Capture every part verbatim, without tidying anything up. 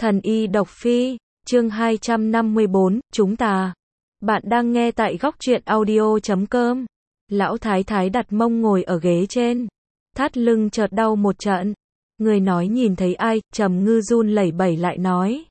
Thần y độc phi, chương hai trăm năm mươi bốn, chúng ta. Bạn đang nghe tại góc truyện audio chấm com. Lão thái thái đặt mông ngồi ở ghế trên. Thắt lưng chợt đau một trận. Người nói nhìn thấy ai, Trầm Ngư run lẩy bẩy lại nói.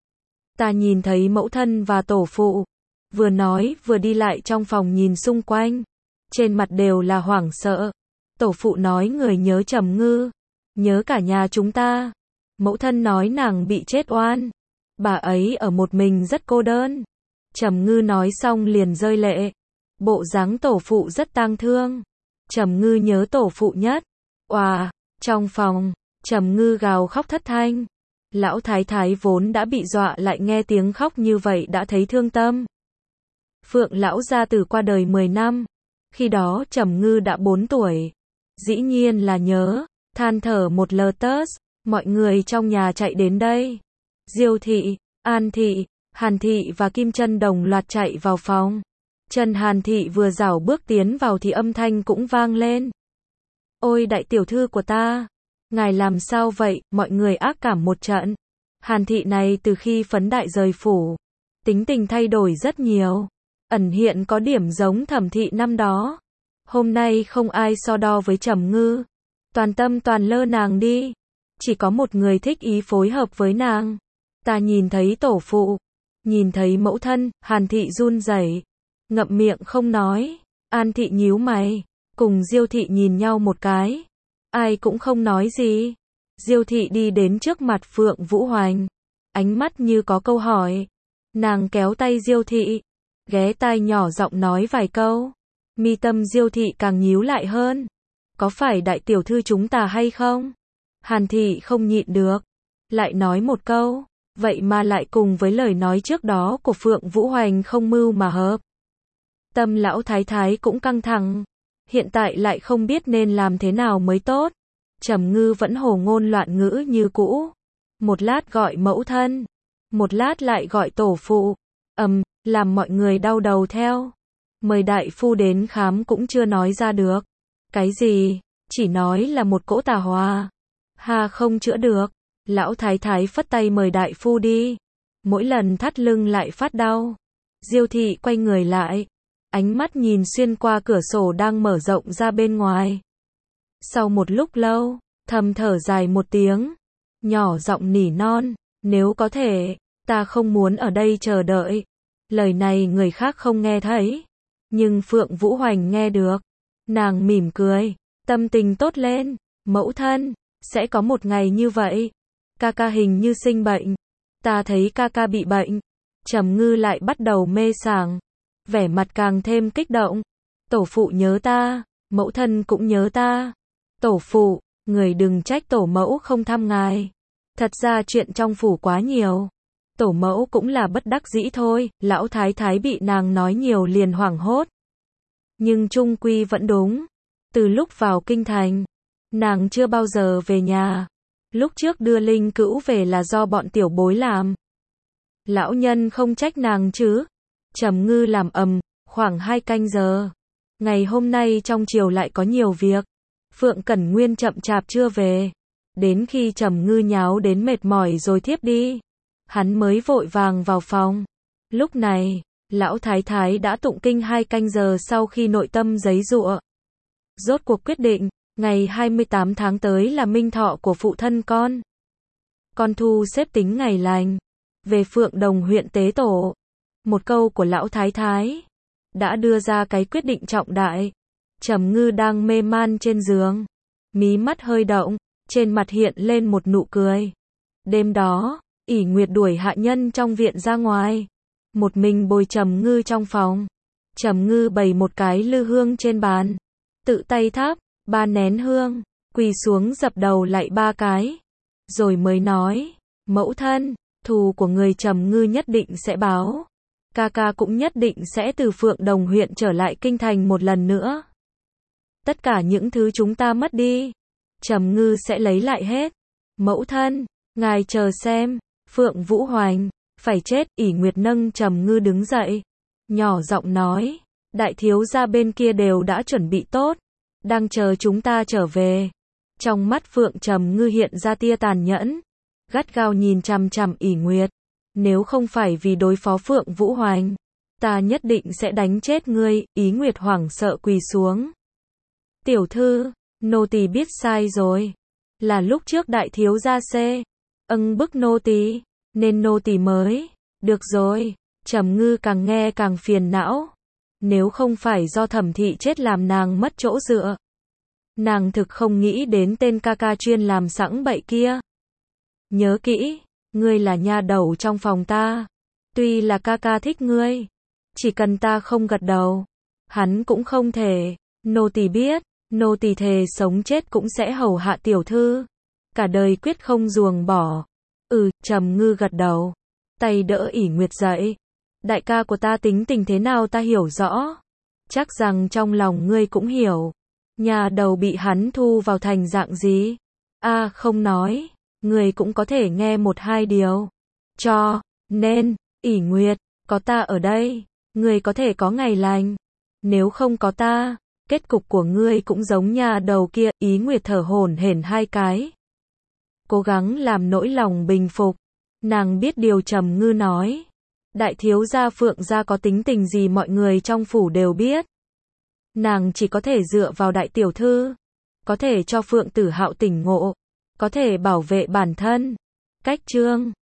Ta nhìn thấy mẫu thân và tổ phụ. Vừa nói, vừa đi lại trong phòng nhìn xung quanh. Trên mặt đều là hoảng sợ. Tổ phụ nói người nhớ Trầm Ngư. Nhớ cả nhà chúng ta. Mẫu thân nói nàng bị chết oan. Bà ấy ở một mình rất cô đơn. Trầm Ngư nói xong liền rơi lệ. Bộ dáng tổ phụ rất tang thương. Trầm Ngư nhớ tổ phụ nhất. Oà, trong phòng, Trầm Ngư gào khóc thất thanh. Lão thái thái vốn đã bị dọa lại nghe tiếng khóc như vậy đã thấy thương tâm. Phượng lão gia tử qua đời mười năm. Khi đó Trầm Ngư đã bốn tuổi. Dĩ nhiên là nhớ, than thở một lờ tớt. Mọi người trong nhà chạy đến đây. Diêu thị, An thị, Hàn thị và Kim Chân đồng loạt chạy vào phòng. Trần Hàn thị vừa rảo bước tiến vào thì âm thanh cũng vang lên. Ôi đại tiểu thư của ta, ngài làm sao vậy? Mọi người ác cảm một trận. Hàn thị này từ khi phấn đại rời phủ, tính tình thay đổi rất nhiều. Ẩn hiện có điểm giống Thẩm thị năm đó. Hôm nay không ai so đo với Trầm Ngư. Toàn tâm toàn lơ nàng đi. Chỉ có một người thích ý phối hợp với nàng. Ta nhìn thấy tổ phụ, nhìn thấy mẫu thân. Hàn thị run rẩy, ngậm miệng không nói. An thị nhíu mày, cùng Diêu thị nhìn nhau một cái. Ai cũng không nói gì. Diêu thị đi đến trước mặt Phượng Vũ Hoành, ánh mắt như có câu hỏi. Nàng kéo tay Diêu thị, ghé tai nhỏ giọng nói vài câu. Mi tâm Diêu thị càng nhíu lại hơn. Có phải đại tiểu thư chúng ta hay không? Hàn thị không nhịn được, lại nói một câu, vậy mà lại cùng với lời nói trước đó của Phượng Vũ Hoành không mưu mà hợp. Tâm lão thái thái cũng căng thẳng, hiện tại lại không biết nên làm thế nào mới tốt. Trầm Ngư vẫn hồ ngôn loạn ngữ như cũ, một lát gọi mẫu thân, một lát lại gọi tổ phụ, ầm, um, làm mọi người đau đầu theo. Mời đại phu đến khám cũng chưa nói ra được. Cái gì? Chỉ nói là một cỗ tà hòa. Ha không chữa được. Lão thái thái phất tay mời đại phu đi. Mỗi lần thắt lưng lại phát đau. Diêu thị quay người lại, ánh mắt nhìn xuyên qua cửa sổ đang mở rộng ra bên ngoài. Sau một lúc lâu, thầm thở dài một tiếng, nhỏ giọng nỉ non, nếu có thể, ta không muốn ở đây chờ đợi. Lời này người khác không nghe thấy, nhưng Phượng Vũ Hoành nghe được. Nàng mỉm cười, tâm tình tốt lên. Mẫu thân, sẽ có một ngày như vậy. Ca ca hình như sinh bệnh. Ta thấy ca ca bị bệnh. Trầm Ngư lại bắt đầu mê sảng, vẻ mặt càng thêm kích động. Tổ phụ nhớ ta, mẫu thân cũng nhớ ta. Tổ phụ, người đừng trách tổ mẫu không thăm ngài. Thật ra chuyện trong phủ quá nhiều. Tổ mẫu cũng là bất đắc dĩ thôi. Lão thái thái bị nàng nói nhiều liền hoảng hốt. Nhưng chung quy vẫn đúng. Từ lúc vào kinh thành, nàng chưa bao giờ về nhà. Lúc trước đưa Linh Cữu về là do bọn tiểu bối làm. Lão nhân không trách nàng chứ. Trầm Ngư làm ầm, khoảng hai canh giờ. Ngày hôm nay trong chiều lại có nhiều việc. Phượng Cẩn Nguyên chậm chạp chưa về. Đến khi Trầm Ngư nháo đến mệt mỏi rồi thiếp đi, hắn mới vội vàng vào phòng. Lúc này, lão thái thái đã tụng kinh hai canh giờ sau khi nội tâm giấy giụa. Rốt cuộc quyết định, ngày hai mươi tám tháng tới là minh thọ của phụ thân con. Con thu xếp tính ngày lành, về Phượng Đồng huyện tế tổ. Một câu của lão thái thái đã đưa ra cái quyết định trọng đại. Trầm Ngư đang mê man trên giường, mí mắt hơi động, trên mặt hiện lên một nụ cười. Đêm đó, ỷ Nguyệt đuổi hạ nhân trong viện ra ngoài, một mình bồi Trầm Ngư trong phòng. Trầm Ngư bày một cái lư hương trên bàn, tự tay thắp ba nén hương, quỳ xuống dập đầu lạy ba cái, rồi mới nói, mẫu thân, thù của người Trầm Ngư nhất định sẽ báo. Ca ca cũng nhất định sẽ từ Phượng Đồng huyện trở lại kinh thành một lần nữa. Tất cả những thứ chúng ta mất đi, Trầm Ngư sẽ lấy lại hết. Mẫu thân, ngài chờ xem. Phượng Vũ Hoành, phải chết. ỷ Nguyệt nâng Trầm Ngư đứng dậy, nhỏ giọng nói, đại thiếu gia bên kia đều đã chuẩn bị tốt, đang chờ chúng ta trở về. Trong mắt Phượng Trầm Ngư hiện ra tia tàn nhẫn, gắt gao nhìn chằm chằm ỷ Nguyệt. Nếu không phải vì đối phó Phượng Vũ Hoành, ta nhất định sẽ đánh chết ngươi, Ý Nguyệt hoảng sợ quỳ xuống. Tiểu thư, nô tỳ biết sai rồi. Là lúc trước đại thiếu gia xê, âng bức nô tỳ, nên nô tỳ mới. Được rồi, Trầm Ngư càng nghe càng phiền não. Nếu không phải do Thẩm thị chết làm nàng mất chỗ dựa, nàng thực không nghĩ đến tên ca ca chuyên làm sẵn bậy kia. Nhớ kỹ, ngươi là nha đầu trong phòng ta. Tuy là ca ca thích ngươi, chỉ cần ta không gật đầu, hắn cũng không thể. Nô tỳ biết, nô tỳ thề sống chết cũng sẽ hầu hạ tiểu thư, cả đời quyết không ruồng bỏ. Ừ, Trầm Ngư gật đầu, tay đỡ ỷ Nguyệt dậy. Đại ca của ta tính tình thế nào ta hiểu rõ, chắc rằng trong lòng ngươi cũng hiểu. Nhà đầu bị hắn thu vào thành dạng gì? A à, không nói, ngươi cũng có thể nghe một hai điều. Cho nên, ỷ Nguyệt, có ta ở đây, ngươi có thể có ngày lành. Nếu không có ta, kết cục của ngươi cũng giống nhà đầu kia. Ý Nguyệt thở hổn hển hai cái, cố gắng làm nỗi lòng bình phục. Nàng biết điều Trầm Ngư nói, đại thiếu gia Phượng gia có tính tình gì mọi người trong phủ đều biết. Nàng chỉ có thể dựa vào đại tiểu thư, có thể cho Phượng Tử Hạo tỉnh ngộ, có thể bảo vệ bản thân. Cách chương